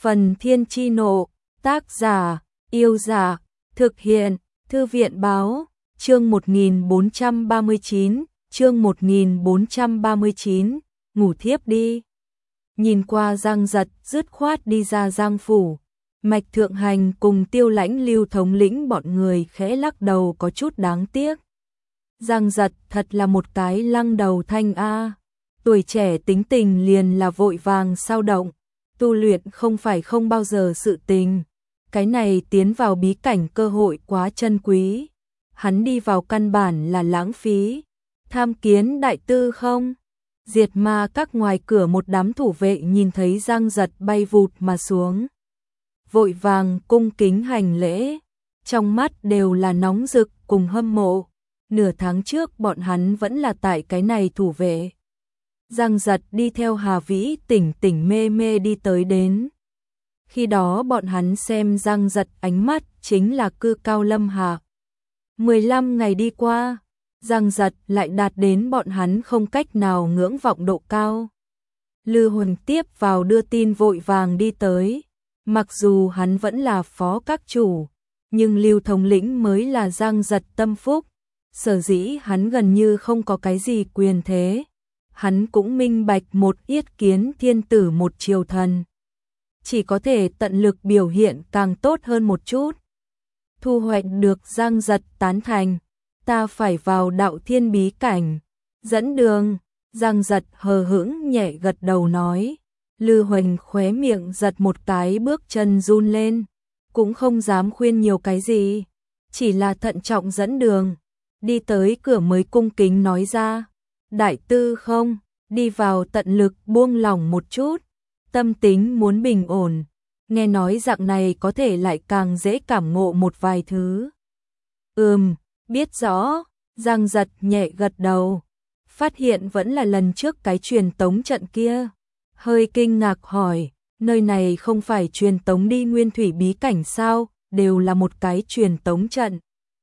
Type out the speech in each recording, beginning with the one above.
Phần Thiên Chi Nộ, tác giả, Yêu Giả, thực hiện, Thư viện Báo, chương 1439, chương 1439, ngủ thiếp đi. Nhìn qua Giang Giật dứt khoát đi ra Giang phủ, Mạch Thượng Hành cùng Tiêu Lãnh Lưu thống lĩnh bọn người khẽ lắc đầu có chút đáng tiếc. Giang Giật thật là một cái lăng đầu thanh a, tuổi trẻ tính tình liền là vội vàng sao động, tu luyện không phải không bao giờ sự tình. Cái này tiến vào bí cảnh cơ hội quá chân quý, hắn đi vào căn bản là lãng phí. Tham kiến đại tư không? Diệt Ma các ngoài cửa một đám thủ vệ nhìn thấy Giang Giật bay vụt mà xuống, vội vàng cung kính hành lễ, trong mắt đều là nóng rực cùng hâm mộ. Nửa tháng trước bọn hắn vẫn là tại cái này thủ vệ. Giang Giật đi theo Hà Vĩ tỉnh tỉnh mê mê đi tới đến. Khi đó bọn hắn xem Giang Giật ánh mắt chính là cư cao lâm hạ. 15 ngày đi qua, Giang Giật lại đạt đến bọn hắn không cách nào ngưỡng vọng độ cao. Lư Huỳnh tiếp vào đưa tin vội vàng đi tới. Mặc dù hắn vẫn là phó các chủ, nhưng Lưu thống lĩnh mới là Giang Giật tâm phúc. Sở dĩ hắn gần như không có cái gì quyền thế. Hắn cũng minh bạch một yết kiến thiên tử một triều thần, chỉ có thể tận lực biểu hiện càng tốt hơn một chút. Thu hoạch được Giang Giật tán thành, ta phải vào đạo thiên bí cảnh, dẫn đường. Giang Giật hờ hững nhẹ gật đầu nói. Lư Huỳnh khóe miệng giật một cái, bước chân run lên, cũng không dám khuyên nhiều cái gì, chỉ là thận trọng dẫn đường. Đi tới cửa mới cung kính nói ra, đại tư không, đi vào tận lực buông lỏng một chút, tâm tính muốn bình ổn, nghe nói dạng này có thể lại càng dễ cảm ngộ một vài thứ. Biết rõ. Giang Giật nhẹ gật đầu, phát hiện vẫn là lần trước cái truyền tống trận kia, hơi kinh ngạc hỏi, nơi này không phải truyền tống đi nguyên thủy bí cảnh sao, đều là một cái truyền tống trận.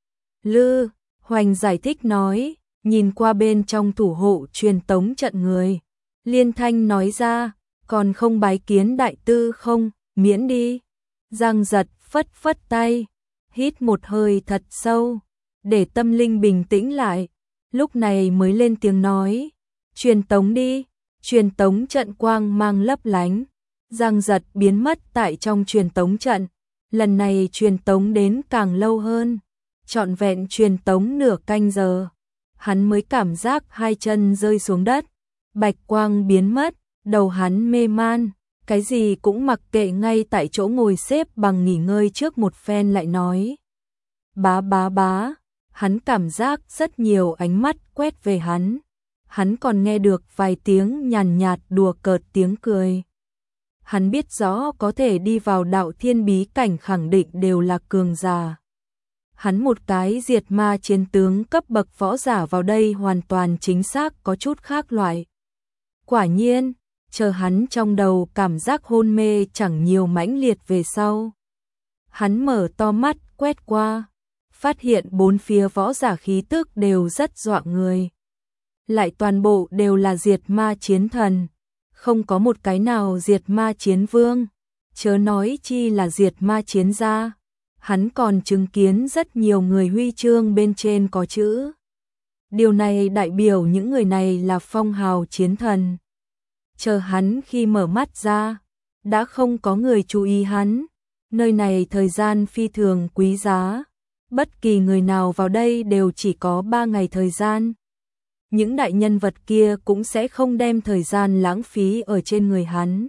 Lư Hoành giải thích nói, nhìn qua bên trong thủ hộ truyền tống trận người, liên thanh nói ra, còn không bái kiến đại tư không, miễn đi. Giang Giật phất phất tay, hít một hơi thật sâu, để tâm linh bình tĩnh lại, lúc này mới lên tiếng nói, truyền tống đi. Truyền tống trận quang mang lấp lánh, Giang Giật biến mất tại trong truyền tống trận, lần này truyền tống đến càng lâu hơn, trọn vẹn truyền tống nửa canh giờ, hắn mới cảm giác hai chân rơi xuống đất, bạch quang biến mất, đầu hắn mê man, cái gì cũng mặc kệ, ngay tại chỗ ngồi xếp bằng nghỉ ngơi trước một phen lại nói. Bá bá bá, hắn cảm giác rất nhiều ánh mắt quét về hắn. Hắn còn nghe được vài tiếng nhàn nhạt đùa cợt tiếng cười. Hắn biết rõ có thể đi vào đạo thiên bí cảnh khẳng định đều là cường giả. Hắn một cái diệt ma chiến tướng cấp bậc võ giả vào đây hoàn toàn chính xác có chút khác loại. Quả nhiên, chờ hắn trong đầu cảm giác hôn mê chẳng nhiều mãnh liệt về sau. Hắn mở to mắt quét qua, phát hiện bốn phía võ giả khí tức đều rất dọa người. Lại toàn bộ đều là diệt ma chiến thần, không có một cái nào diệt ma chiến vương, chớ nói chi là diệt ma chiến gia. Hắn còn chứng kiến rất nhiều người huy chương bên trên có chữ. Điều này đại biểu những người này là phong hào chiến thần. Chờ hắn khi mở mắt ra, đã không có người chú ý hắn. Nơi này thời gian phi thường quý giá, bất kỳ người nào vào đây đều chỉ có 3 ngày thời gian. Những đại nhân vật kia cũng sẽ không đem thời gian lãng phí ở trên người hắn.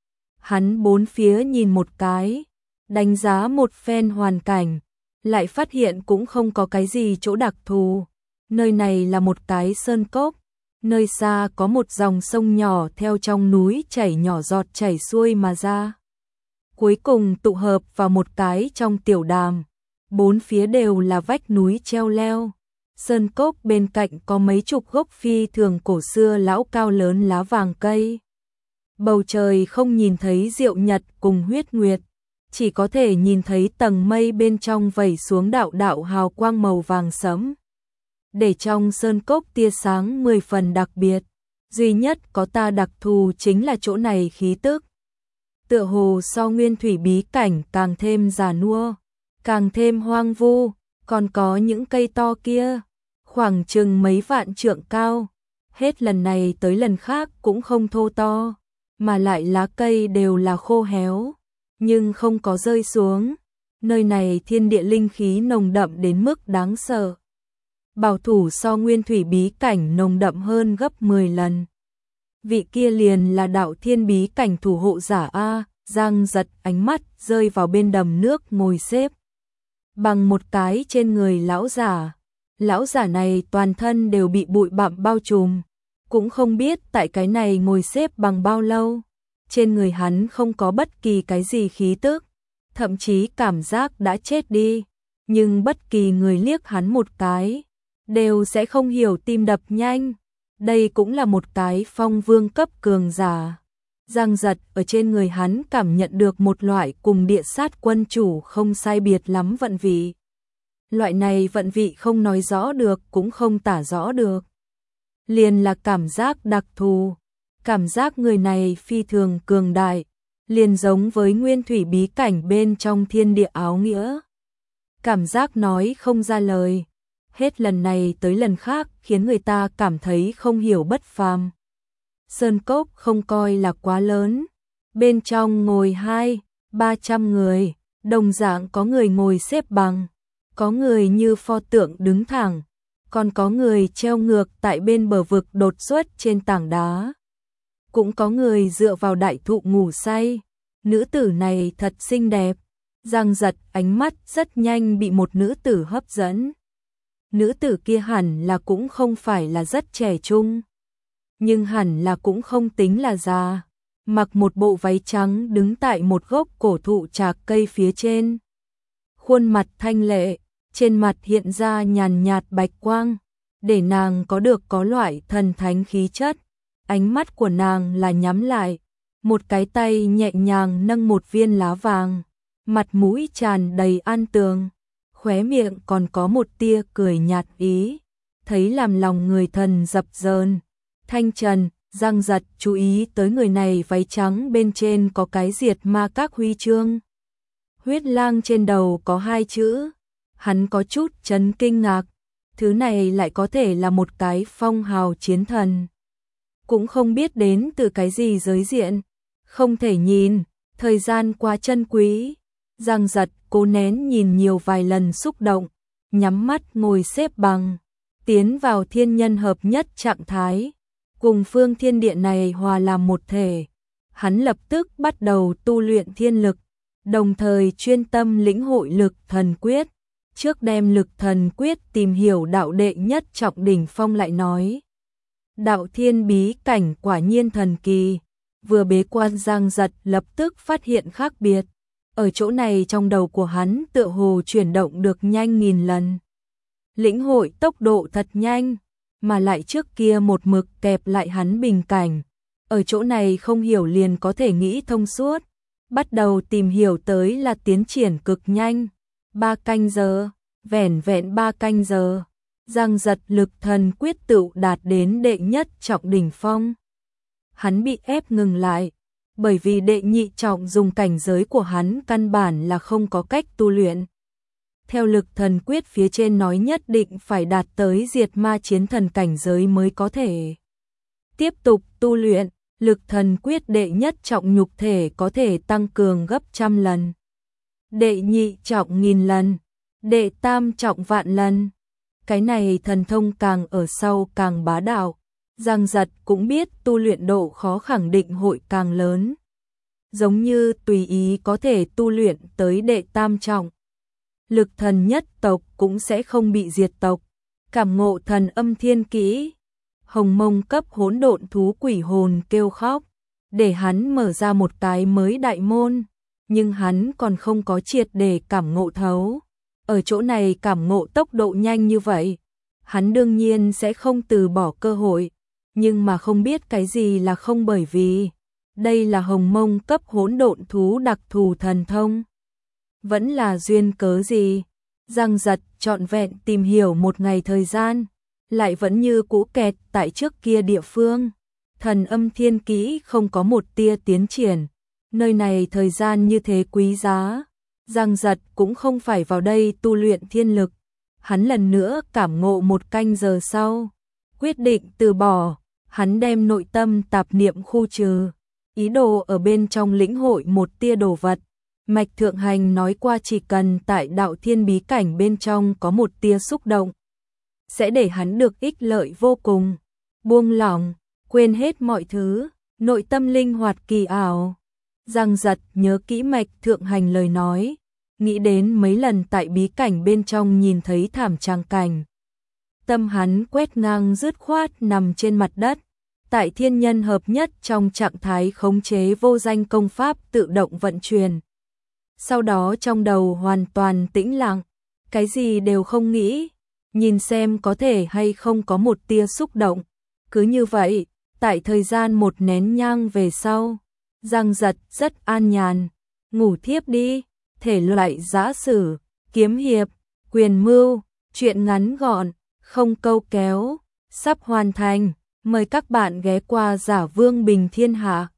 Hắn bốn phía nhìn một cái, đánh giá một phen hoàn cảnh, lại phát hiện cũng không có cái gì chỗ đặc thù. Nơi này là một cái sơn cốc, nơi xa có một dòng sông nhỏ theo trong núi chảy nhỏ giọt chảy xuôi mà ra. Cuối cùng tụ hợp vào một cái trong tiểu đàm, bốn phía đều là vách núi treo leo. Sơn cốc bên cạnh có mấy chục gốc phi thường cổ xưa lão cao lớn lá vàng cây. Bầu trời không nhìn thấy diệu nhật cùng huyết nguyệt, chỉ có thể nhìn thấy tầng mây bên trong vẩy xuống đạo đạo hào quang màu vàng sẫm. Để trong sơn cốc tia sáng 10 phần đặc biệt, duy nhất có ta đặc thù chính là chỗ này khí tức. tựa hồ so nguyên thủy bí cảnh càng thêm già nua, càng thêm hoang vu, còn có những cây to kia, khoảng chừng mấy vạn trượng cao, hết lần này tới lần khác cũng không thô to, mà lại lá cây đều là khô héo, nhưng không có rơi xuống. Nơi này thiên địa linh khí nồng đậm đến mức đáng sợ. Bảo thủ so nguyên thủy bí cảnh nồng đậm hơn gấp 10 lần. Vị kia liền là đạo thiên bí cảnh thủ hộ giả A. Giang giật ánh mắt rơi vào bên đầm nước ngồi xếp bằng một cái trên người lão giả. Lão giả này toàn thân đều bị bụi bặm bao trùm, cũng không biết tại cái này ngồi xếp bằng bao lâu. Trên người hắn không có bất kỳ cái gì khí tức, thậm chí cảm giác đã chết đi, nhưng bất kỳ người liếc hắn một cái đều sẽ không hiểu tim đập nhanh. Đây cũng là một cái phong vương cấp cường giả. Giang giật ở trên người hắn cảm nhận được một loại cùng địa sát quân chủ không sai biệt lắm vận vị. Loại này vận vị không nói rõ được cũng không tả rõ được. Liền là cảm giác đặc thù, cảm giác người này phi thường cường đại, liền giống với nguyên thủy bí cảnh bên trong thiên địa áo nghĩa. Cảm giác nói không ra lời, hết lần này tới lần khác khiến người ta cảm thấy không hiểu bất phàm. Sơn cốc không coi là quá lớn, bên trong ngồi 200-300 người, đồng dạng có người ngồi xếp bằng, có người như pho tượng đứng thẳng, còn có người treo ngược tại bên bờ vực đột xuất trên tảng đá. Cũng có người dựa vào đại thụ ngủ say. Nữ tử này thật xinh đẹp. Giang giật ánh mắt rất nhanh bị một nữ tử hấp dẫn. Nữ tử kia hẳn là cũng không phải là rất trẻ trung, nhưng hẳn là cũng không tính là già. Mặc một bộ váy trắng đứng tại một gốc cổ thụ trạc cây phía trên. Khuôn mặt thanh lệ, trên mặt hiện ra nhàn nhạt bạch quang, để nàng có loại thần thánh khí chất. Ánh mắt của nàng là nhắm lại, một cái tay nhẹ nhàng nâng một viên lá vàng, mặt mũi tràn đầy an tường, khóe miệng còn có một tia cười nhạt ý, thấy làm lòng người thần dập dờn. Thanh trần, Giang giật chú ý tới người này váy trắng bên trên có cái diệt ma các huy chương. Huyết lang trên đầu có 2 chữ, hắn có chút chấn kinh ngạc, thứ này lại có thể là một cái phong hào chiến thần. Cũng không biết đến từ cái gì giới diện, không thể nhìn, thời gian quá chân quý. Giang giật cố nén nhìn nhiều vài lần xúc động, nhắm mắt ngồi xếp bằng, tiến vào thiên nhân hợp nhất trạng thái, cùng phương thiên địa này hòa làm một thể. Hắn lập tức bắt đầu tu luyện thiên lực, đồng thời chuyên tâm lĩnh hội lực thần quyết. Trước đem lực thần quyết tìm hiểu đạo đệ nhất trọng đỉnh phong lại nói. Đạo thiên bí cảnh quả nhiên thần kỳ, vừa bế quan Giang giật lập tức phát hiện khác biệt. Ở chỗ này trong đầu của hắn tựa hồ chuyển động được nhanh 1000 lần. Lĩnh hội tốc độ thật nhanh, mà lại trước kia một mực kẹp lại hắn bình cảnh. Ở chỗ này không hiểu liền có thể nghĩ thông suốt, bắt đầu tìm hiểu tới là tiến triển cực nhanh. 3 canh giờ, vẻn vẹn 3 canh giờ. Giang giật lực thần quyết tựu đạt đến đệ nhất trọng đỉnh phong. Hắn bị ép ngừng lại, bởi vì đệ nhị trọng dùng cảnh giới của hắn căn bản là không có cách tu luyện. Theo lực thần quyết phía trên nói nhất định phải đạt tới diệt ma chiến thần cảnh giới mới có thể tiếp tục tu luyện. Lực thần quyết đệ nhất trọng nhục thể có thể tăng cường gấp 100 lần, đệ nhị trọng 1000 lần, đệ tam trọng vạn lần. Cái này thần thông càng ở sau càng bá đạo. Giang giật cũng biết tu luyện độ khó khẳng định hội càng lớn. Giống như tùy ý có thể tu luyện tới đệ tam trọng, lực thần nhất tộc cũng sẽ không bị diệt tộc. Cảm ngộ thần âm thiên kỹ, hồng mông cấp hỗn độn thú quỷ hồn kêu khóc, để hắn mở ra một cái mới đại môn, nhưng hắn còn không có triệt để cảm ngộ thấu. Ở chỗ này cảm ngộ tốc độ nhanh như vậy, hắn đương nhiên sẽ không từ bỏ cơ hội, nhưng mà không biết cái gì là không, bởi vì đây là hồng mông cấp hỗn độn thú đặc thù thần thông. Vẫn là duyên cớ gì? Giang giật trọn vẹn tìm hiểu một ngày thời gian, lại vẫn như cũ kẹt tại trước kia địa phương. Thần âm thiên kỹ không có một tia tiến triển, nơi này thời gian như thế quý giá, Giang Giật cũng không phải vào đây tu luyện thiên lực. Hắn lần nữa cảm ngộ một canh giờ sau, quyết định từ bỏ, hắn đem nội tâm tạp niệm khu trừ, ý đồ ở bên trong lĩnh hội một tia đồ vật. Mạch Thượng Hành nói qua chỉ cần tại đạo thiên bí cảnh bên trong có một tia xúc động, sẽ để hắn được ích lợi vô cùng, buông lỏng, quên hết mọi thứ, nội tâm linh hoạt kỳ ảo. Giang Giật nhớ kỹ Mạch Thượng Hành lời nói, nghĩ đến mấy lần tại bí cảnh bên trong nhìn thấy thảm tràng cảnh. Tâm hắn quét ngang dứt khoát nằm trên mặt đất, tại thiên nhân hợp nhất trong trạng thái khống chế vô danh công pháp tự động vận chuyển. Sau đó trong đầu hoàn toàn tĩnh lặng, cái gì đều không nghĩ, nhìn xem có thể hay không có một tia xúc động. Cứ như vậy, tại thời gian một nén nhang về sau, Giang Giật rất an nhàn, ngủ thiếp đi, thể loại giã sử, kiếm hiệp, quyền mưu, truyện ngắn gọn, không câu kéo, sắp hoàn thành, mời các bạn ghé qua Giả Vương Bình Thiên Hạ.